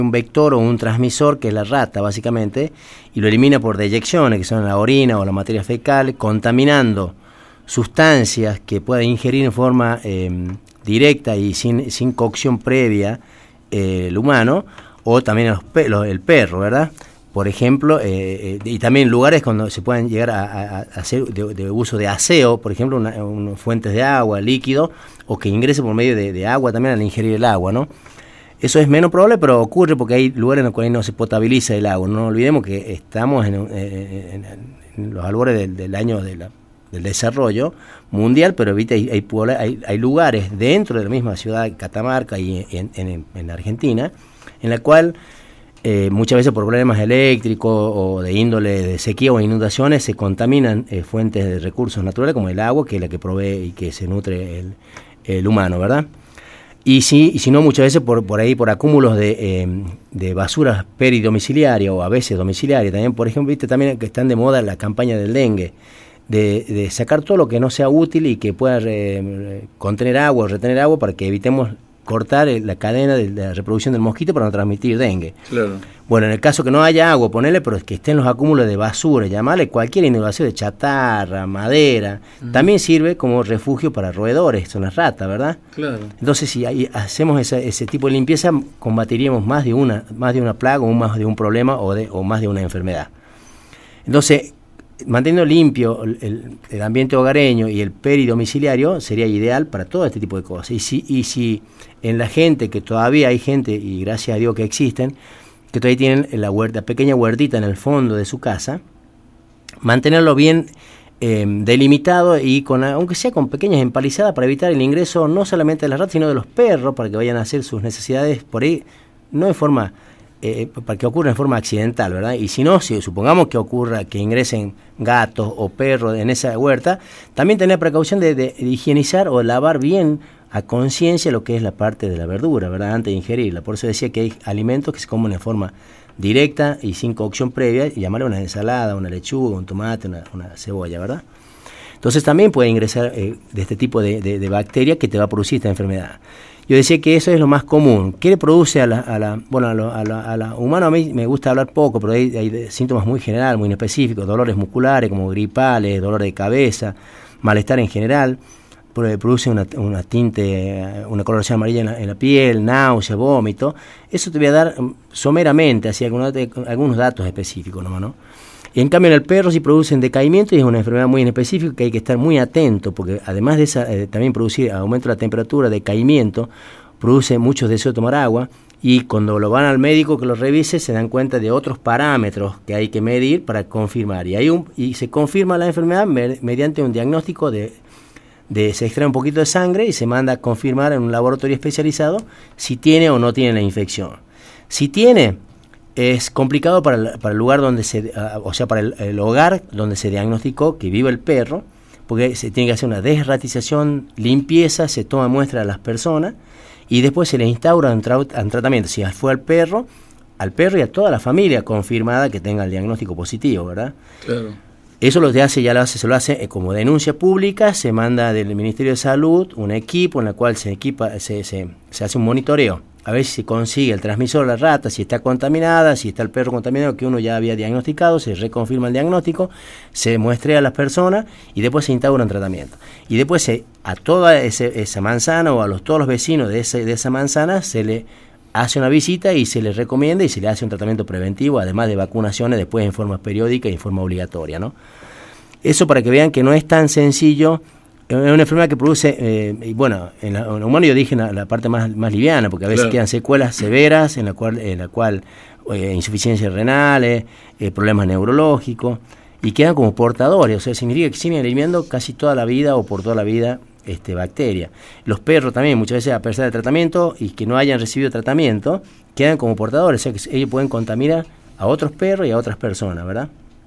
un vector o un transmisor que es la rata básicamente, y lo elimina por deyecciones, que son la orina o la materia fecal, contaminando sustancias que pueda ingerir en forma directa y sin cocción previa el humano, o también el perro, ¿verdad? Por ejemplo, y también lugares cuando se pueden llegar a hacer de uso de aseo, por ejemplo, fuentes de agua, líquido, o que ingrese por medio de agua también al ingerir el agua, ¿no? Eso es menos probable, pero ocurre porque hay lugares en los cuales no se potabiliza el agua. No olvidemos que estamos en los albores del año del desarrollo mundial, pero ahorita hay lugares dentro de la misma ciudad de Catamarca y en Argentina, en la cual muchas veces por problemas eléctricos o de índole de sequía o inundaciones se contaminan fuentes de recursos naturales como el agua, que es la que provee y que se nutre el humano, ¿verdad? Y si no, muchas veces por acúmulos de basuras peridomiciliaria o a veces domiciliaria. También, por ejemplo, viste también que están de moda la campaña del dengue, de sacar todo lo que no sea útil y que pueda contener agua o retener agua para que evitemos cortar la cadena de la reproducción del mosquito para no transmitir dengue. Claro. Bueno, en el caso que no haya agua, ponerle, pero es que estén los acúmulos de basura, llamarle cualquier inundación de chatarra, madera, también sirve como refugio para roedores, son las ratas, ¿verdad? Claro. Entonces, si hacemos ese tipo de limpieza, combatiríamos más de una plaga o más de un problema o más de una enfermedad. Entonces, manteniendo limpio el ambiente hogareño y el peridomiciliario sería ideal para todo este tipo de cosas. Y si en la gente, que todavía hay gente, y gracias a Dios que existen, que todavía tienen la pequeña huertita en el fondo de su casa, mantenerlo bien delimitado y aunque sea con pequeñas empalizadas para evitar el ingreso no solamente de las ratas, sino de los perros, para que vayan a hacer sus necesidades por ahí, no en forma... para que ocurra en forma accidental, ¿verdad? Y si no, si supongamos que ocurra que ingresen gatos o perros en esa huerta, también tener precaución de higienizar o lavar bien a conciencia lo que es la parte de la verdura, ¿verdad? Antes de ingerirla. Por eso decía que hay alimentos que se comen en forma directa y sin cocción previa, y llamarle una ensalada, una lechuga, un tomate, una cebolla, ¿verdad? Entonces también puede ingresar de este tipo de bacteria que te va a producir esta enfermedad. Yo decía que eso es lo más común. ¿Qué le produce a la humano? A mí me gusta hablar poco, pero hay síntomas muy generales, muy específicos, dolores musculares como gripales, dolor de cabeza, malestar en general, produce una tinte, una coloración amarilla en la piel, náusea, vómito. Eso te voy a dar someramente, así algunos datos específicos nomás, ¿no? Y en cambio en el perro sí producen decaimiento y es una enfermedad muy específica que hay que estar muy atento, porque además de esa también producir aumento de la temperatura, decaimiento, produce muchos deseos de tomar agua, y cuando lo van al médico que lo revise se dan cuenta de otros parámetros que hay que medir para confirmar, y se confirma la enfermedad mediante un diagnóstico se extrae un poquito de sangre y se manda a confirmar en un laboratorio especializado si tiene o no tiene la infección. Si tiene, es complicado para el lugar donde para el hogar donde se diagnosticó que vive el perro, porque se tiene que hacer una desratización, limpieza, se toma muestra a las personas y después se le instaura un tratamiento. Si fue al perro y a toda la familia confirmada que tenga el diagnóstico positivo, ¿verdad? Claro. Eso se lo hace como denuncia pública, se manda del Ministerio de Salud un equipo en el cual se hace un monitoreo, a ver si se consigue el transmisor de la rata, si está contaminada, si está el perro contaminado que uno ya había diagnosticado, se reconfirma el diagnóstico, se muestra a las personas y después se instaura un tratamiento. Y después a toda esa manzana o todos los vecinos de esa manzana se le hace una visita y se le recomienda y se le hace un tratamiento preventivo, además de vacunaciones después en forma periódica y en forma obligatoria, ¿no? Eso para que vean que no es tan sencillo. Es una enfermedad que produce, en el humano yo dije la parte más liviana, porque a veces quedan secuelas severas en la cual insuficiencias renales, problemas neurológicos, y quedan como portadores, o sea, significa que siguen eliminando casi toda la vida o por toda la vida bacterias. Los perros también, muchas veces a pesar del tratamiento y que no hayan recibido tratamiento, quedan como portadores, o sea que ellos pueden contaminar a otros perros y a otras personas, ¿verdad?